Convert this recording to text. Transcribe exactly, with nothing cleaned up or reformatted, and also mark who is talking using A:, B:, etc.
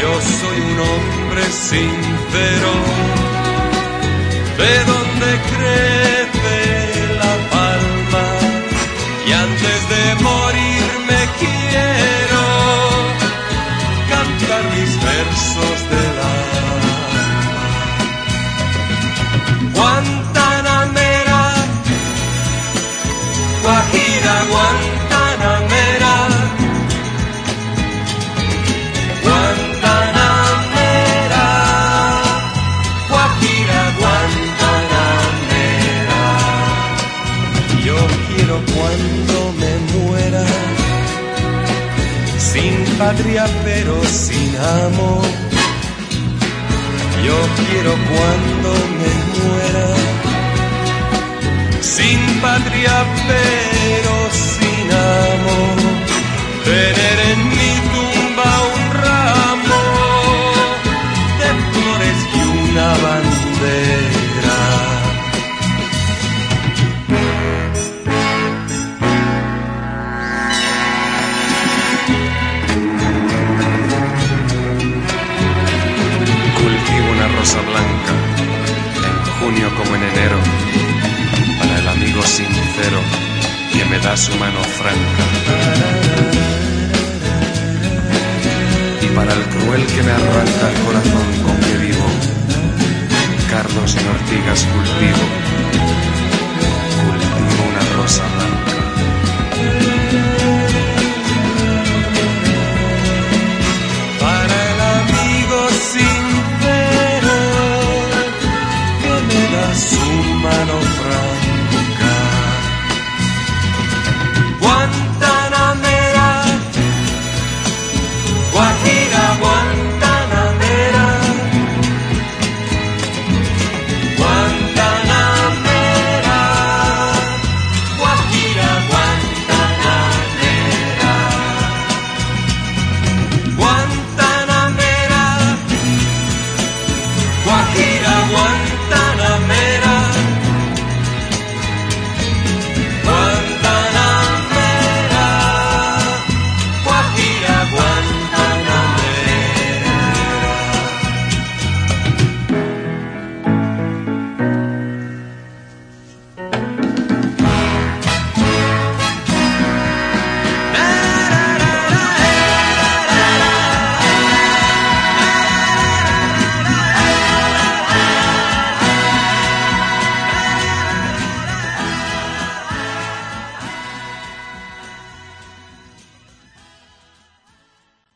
A: Yo soy un hombre sincero, de donde crece la palma, y antes de morir me quiero cantar mis versos del alma. Guantanamera, Guajira, Guantanamera, Guantanamera, Guajira, Guantanamera. Yo quiero cuando me muera, sin patria pero sin amor. Yo quiero cuando me muera, sin patria pero sin amor, tener en mi tumba un ramo de flores y una bandera. Cultivo una rosa blanca en junio como en enero, para el amigo sincero que me da su mano franca, y para el cruel que me arranca el corazón con que vivo. Cardos en ortigas cultivo, cultivo una rosa blanca.